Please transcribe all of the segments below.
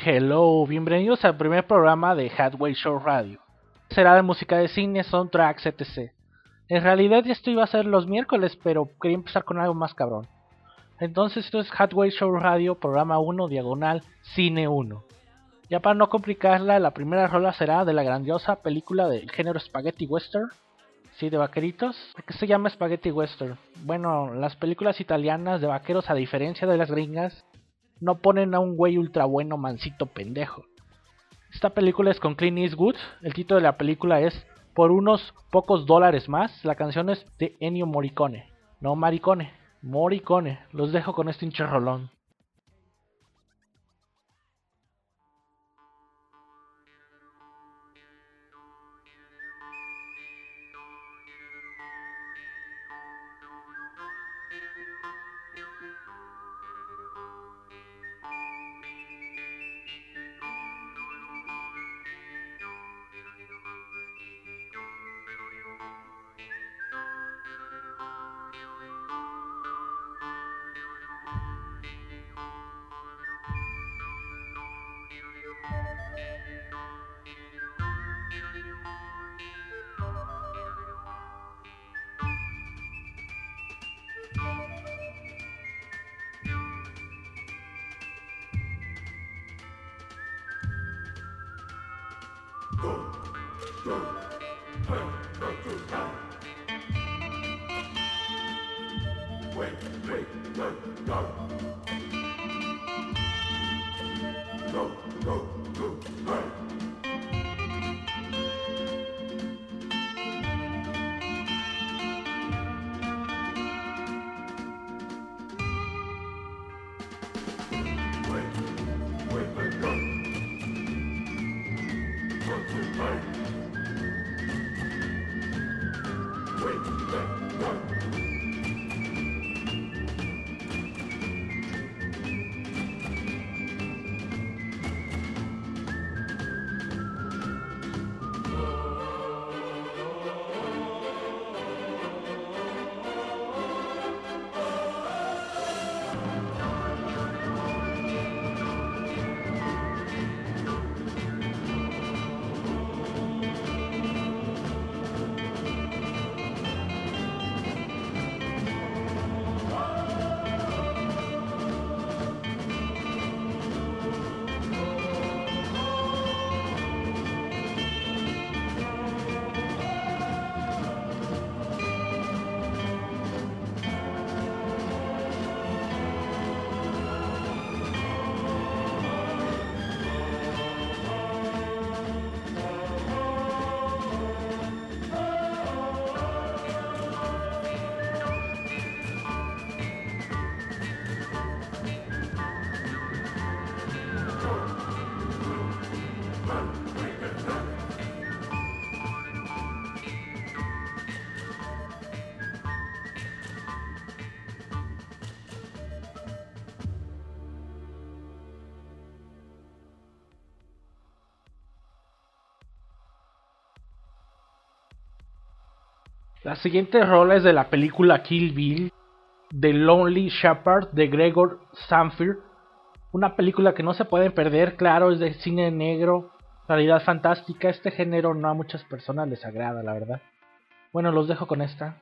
Hello, bienvenidos al primer programa de Hadway Show Radio. Será de música de cine, soundtracks, etc. En realidad esto iba a ser los miércoles, pero quería empezar con algo más cabrón. Entonces esto es Hadway Show Radio, programa 1, diagonal, cine 1. Ya para no complicarla, la primera rola será de la grandiosa película del género Spaghetti Western. Sí, de vaqueritos. ¿Por qué se llama Spaghetti Western? Bueno, las películas italianas de vaqueros, a diferencia de las gringas, no ponen a un güey ultra bueno mansito pendejo. Esta película es con Clint Eastwood. El título de la película es Por unos pocos dólares más. La canción es de Ennio Morricone. No Maricone, Morricone. Los dejo con este hinche rolón. La siguiente rola es de la película Kill Bill, The Lonely Shepherd de Gregor Samfir. Una película que no se pueden perder, claro, es de cine negro, realidad fantástica. Este género no a muchas personas les agrada, la verdad. Bueno, los dejo con esta.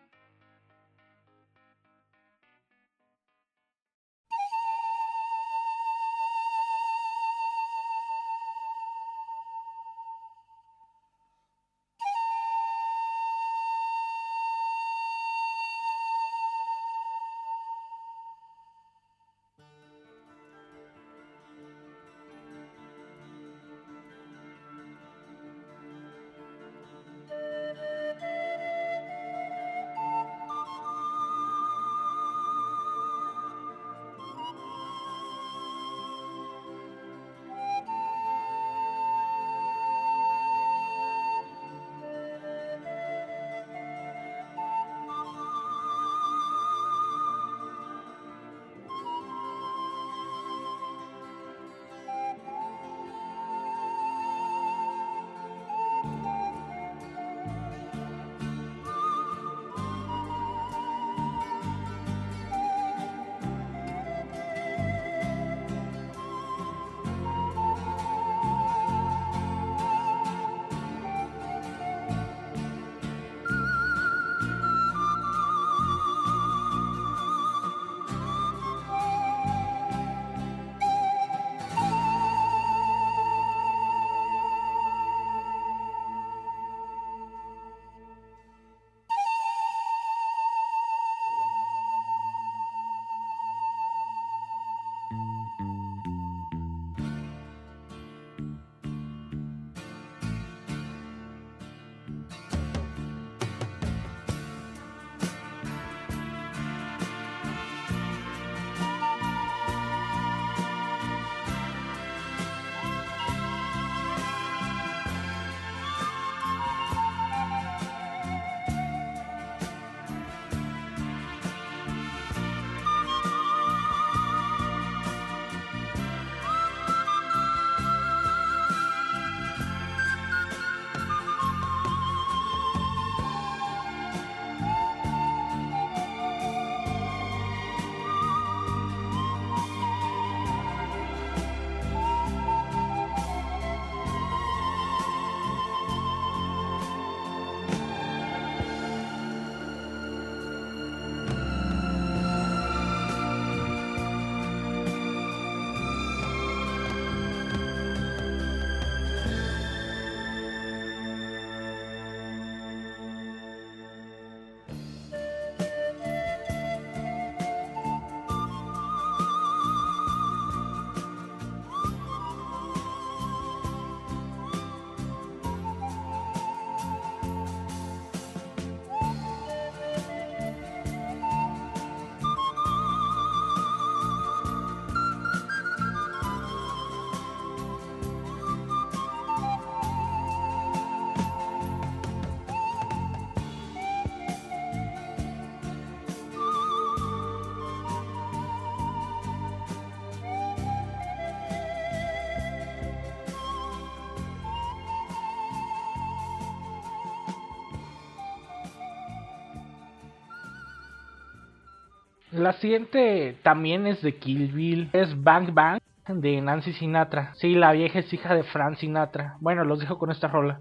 La siguiente también es de Kill Bill. Es Bang Bang de Nancy Sinatra. Sí, la vieja es hija de Frank Sinatra. Bueno, los dejo con esta rola.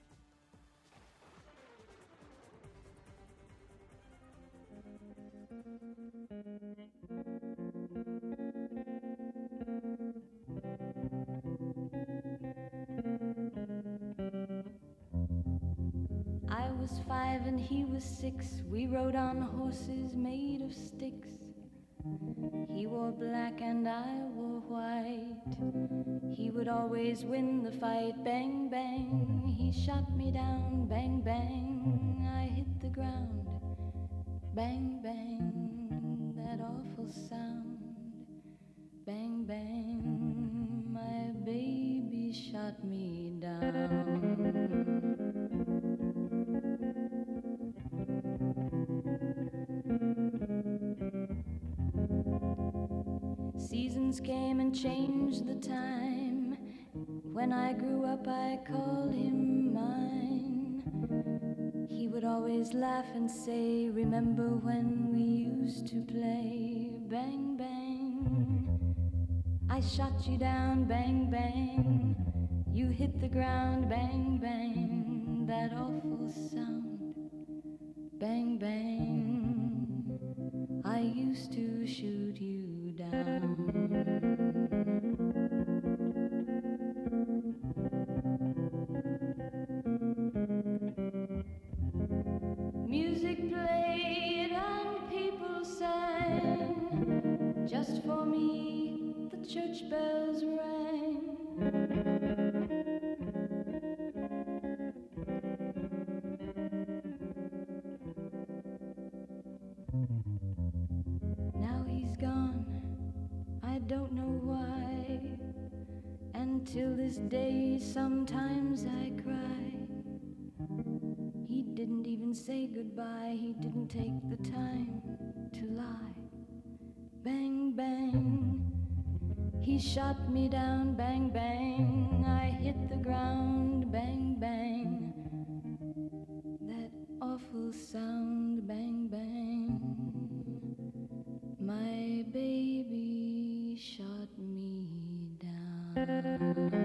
I was 5 and he was 6. We rode on horses made of sticks. He wore black and I wore white. He would always win the fight. Bang, bang, he shot me down. Bang, bang, I hit the ground. Bang, bang, that awful sound. Bang, bang, my baby shot me down. Seasons came and changed the time. When I grew up I called him mine. He would always laugh and say, remember when we used to play? Bang, bang, I shot you down. Bang, bang, you hit the ground. Bang, bang, that awful sound. Bang, bang, I used to shoot you down. Music played and people sang. Just for me the church bells rang. Now he's gone, I don't know why. And till this day sometimes I cry. He didn't even say goodbye. He didn't take the time to lie. Bang, bang, he shot me down. Bang, bang, I hit the ground. Bang, bang, that awful sound. Bang, bang, my baby shot me down.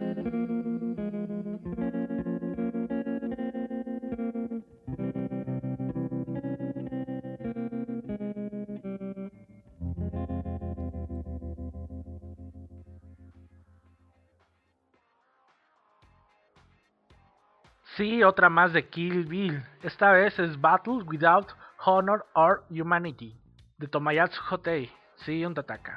Sí, otra más de Kill Bill. Esta vez es Battle Without Honor or Humanity de Tomoyatsu Hotei. Sí, un tataka.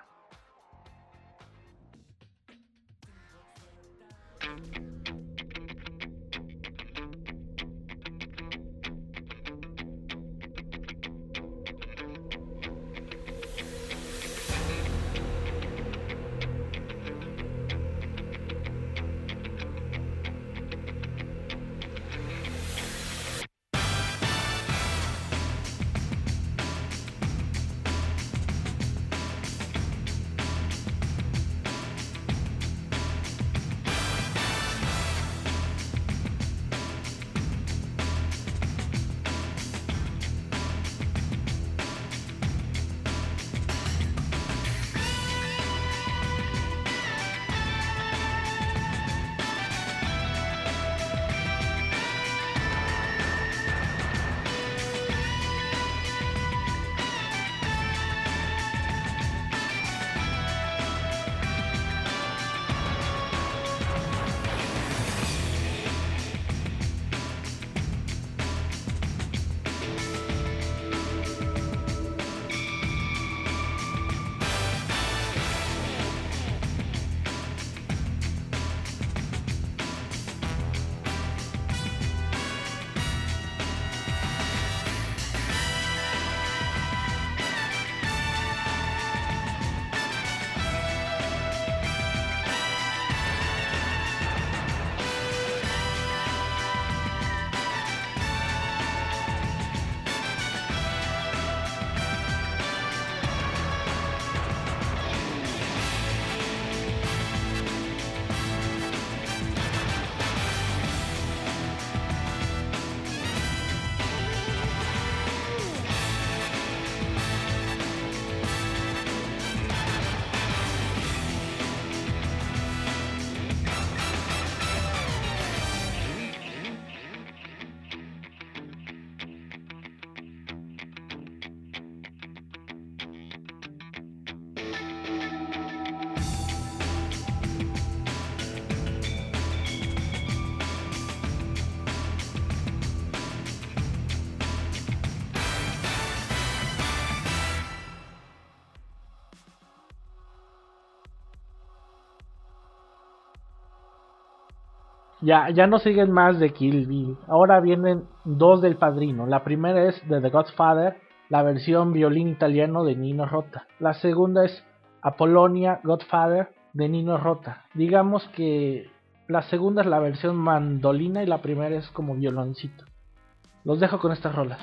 Ya no siguen más de Kill Bill. Ahora vienen dos del Padrino. La primera es de The Godfather, la versión violín italiano de Nino Rota. La segunda es Apollonia Godfather de Nino Rota. Digamos que la segunda es la versión mandolina y la primera es como violoncito. Los dejo con estas rolas.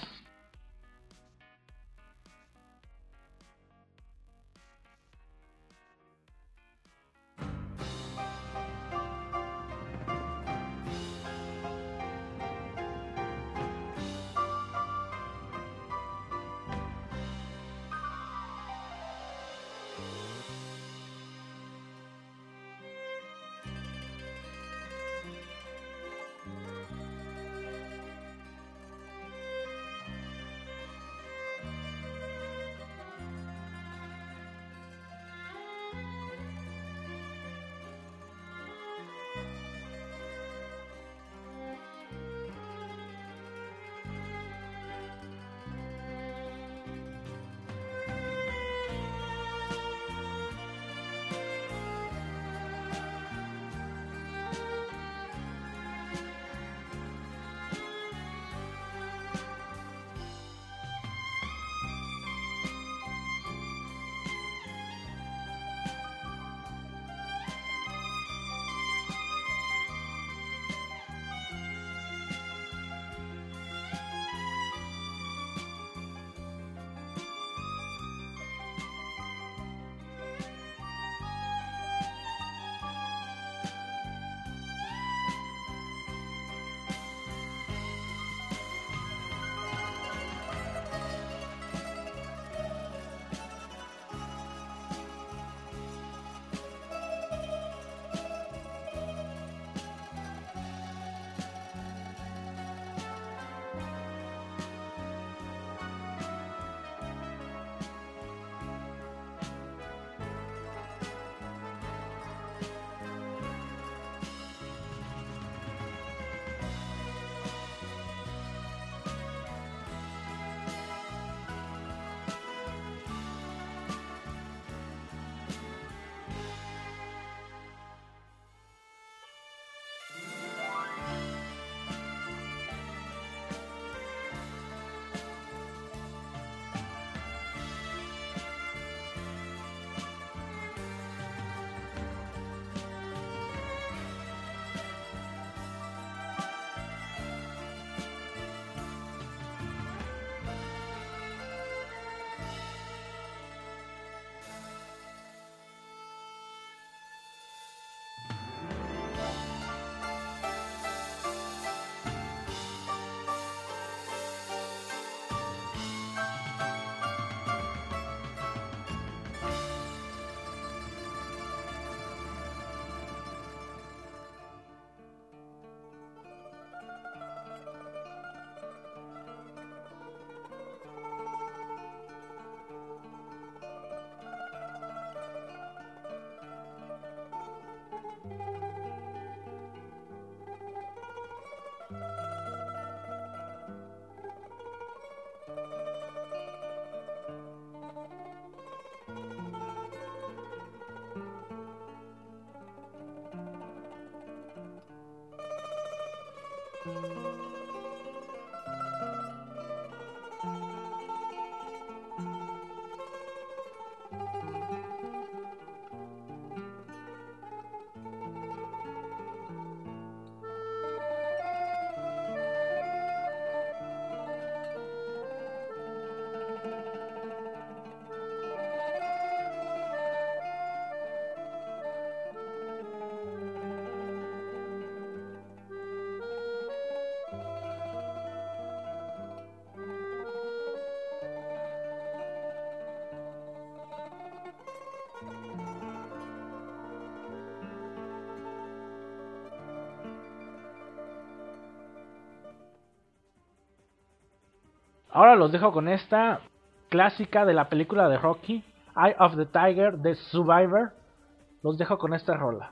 Ahora los dejo con esta clásica de la película de Rocky, Eye of the Tiger de Survivor. Los dejo con esta rola.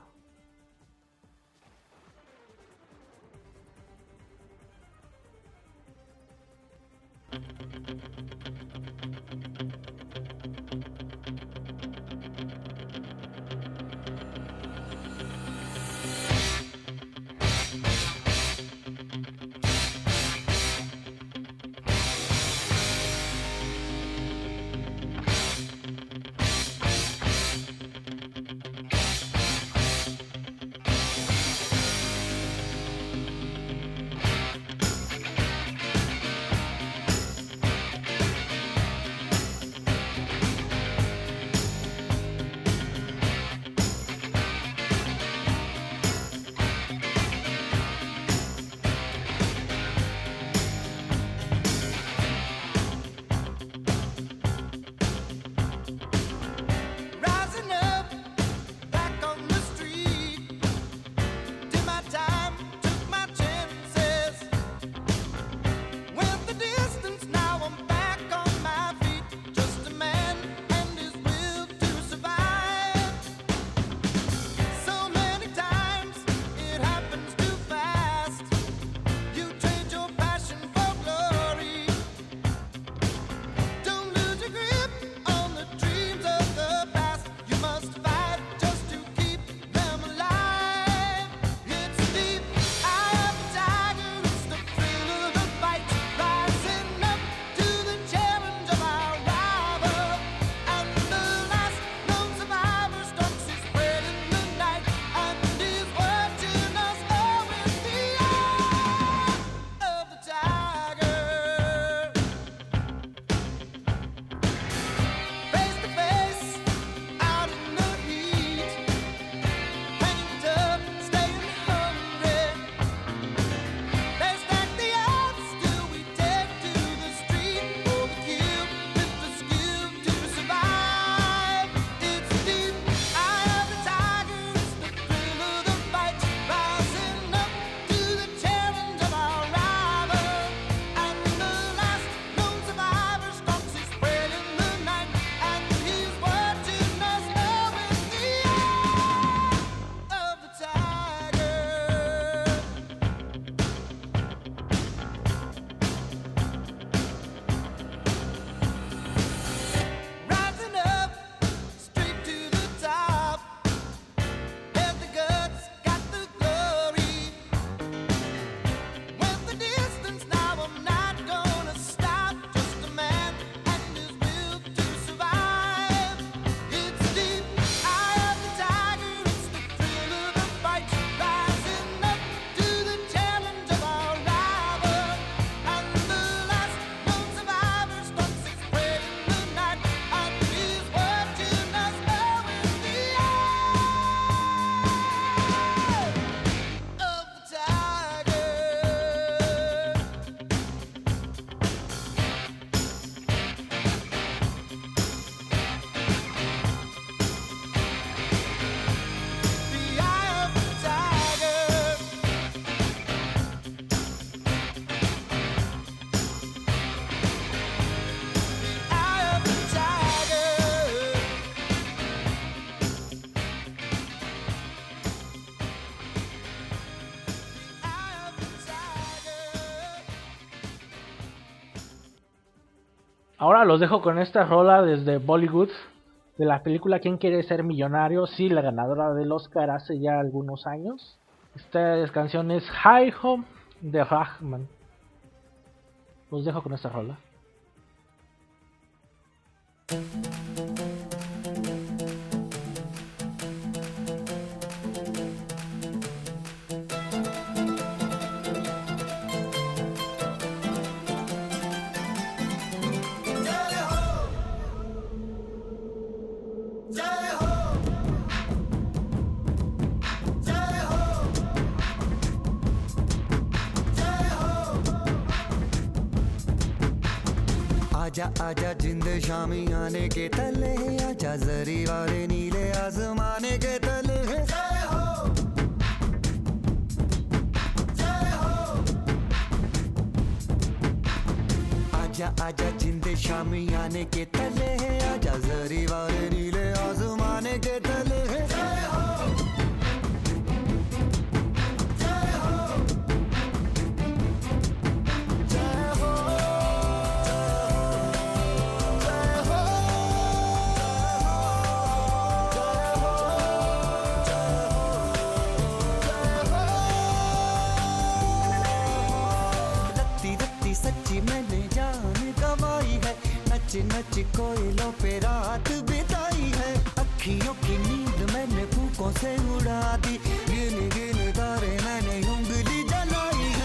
Ahora los dejo con esta rola desde Bollywood, de la película ¿Quién quiere ser millonario? Sí, la ganadora del Oscar hace ya algunos años. Esta canción es High Home de Rahman. Los dejo con esta rola. आजा आजा जिंद शामी आने के तले, आजा जरी वाले नीले आसमाने के तले। जय हो जय हो। आजा आजा जिंद शामी आने के तले, आजा जरी वाले नीले आसमाने के तले। जय हो सच्ची मैंने जान गवाई है, नच नच कोयलों पे रात बिताई है। अखियों की नींद मैंने फूकों से उड़ा दी, गिन गिन तारे मैंने उंगली जलाई है।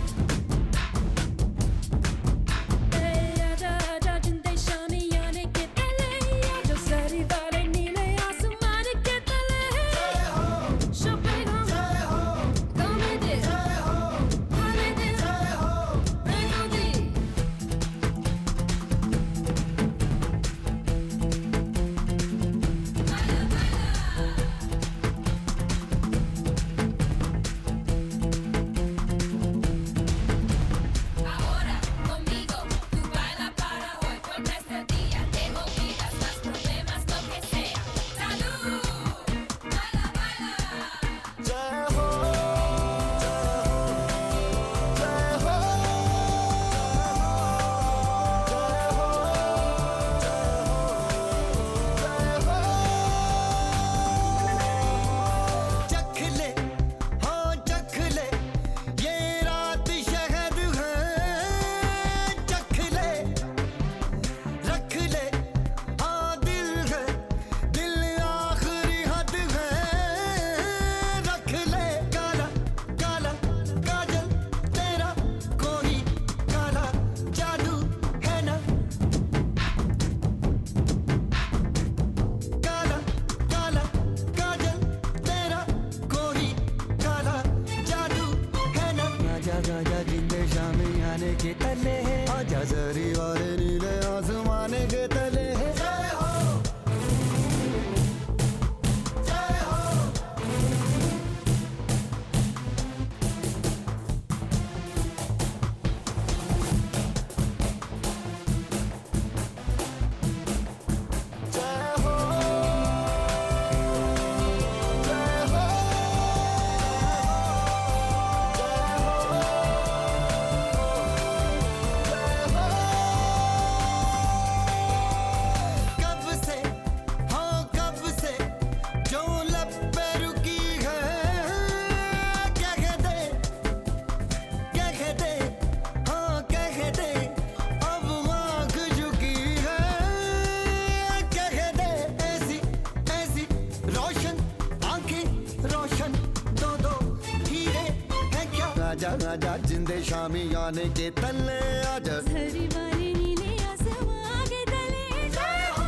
आजा आजा जिंदे शामी आने के तले, आजा झरी वाले नीले आसमां के तले। जय हो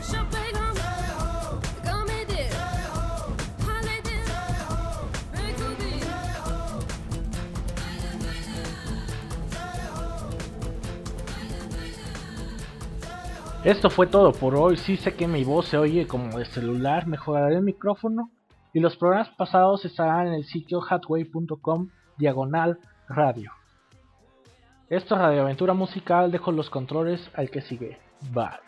शबनम, जय हो गमे दिल, जय हो हाले दिल, जय हो बेखुदी, जय हो बाला बाला, जय हो बाला बाला। Esto fue todo por hoy. Sí sé que mi voz se oye como de celular, mejoraré el micrófono y los programas pasados estarán en el sitio hatway.com/radio. Esto es Radio Aventura Musical, dejo los controles al que sigue. Bye.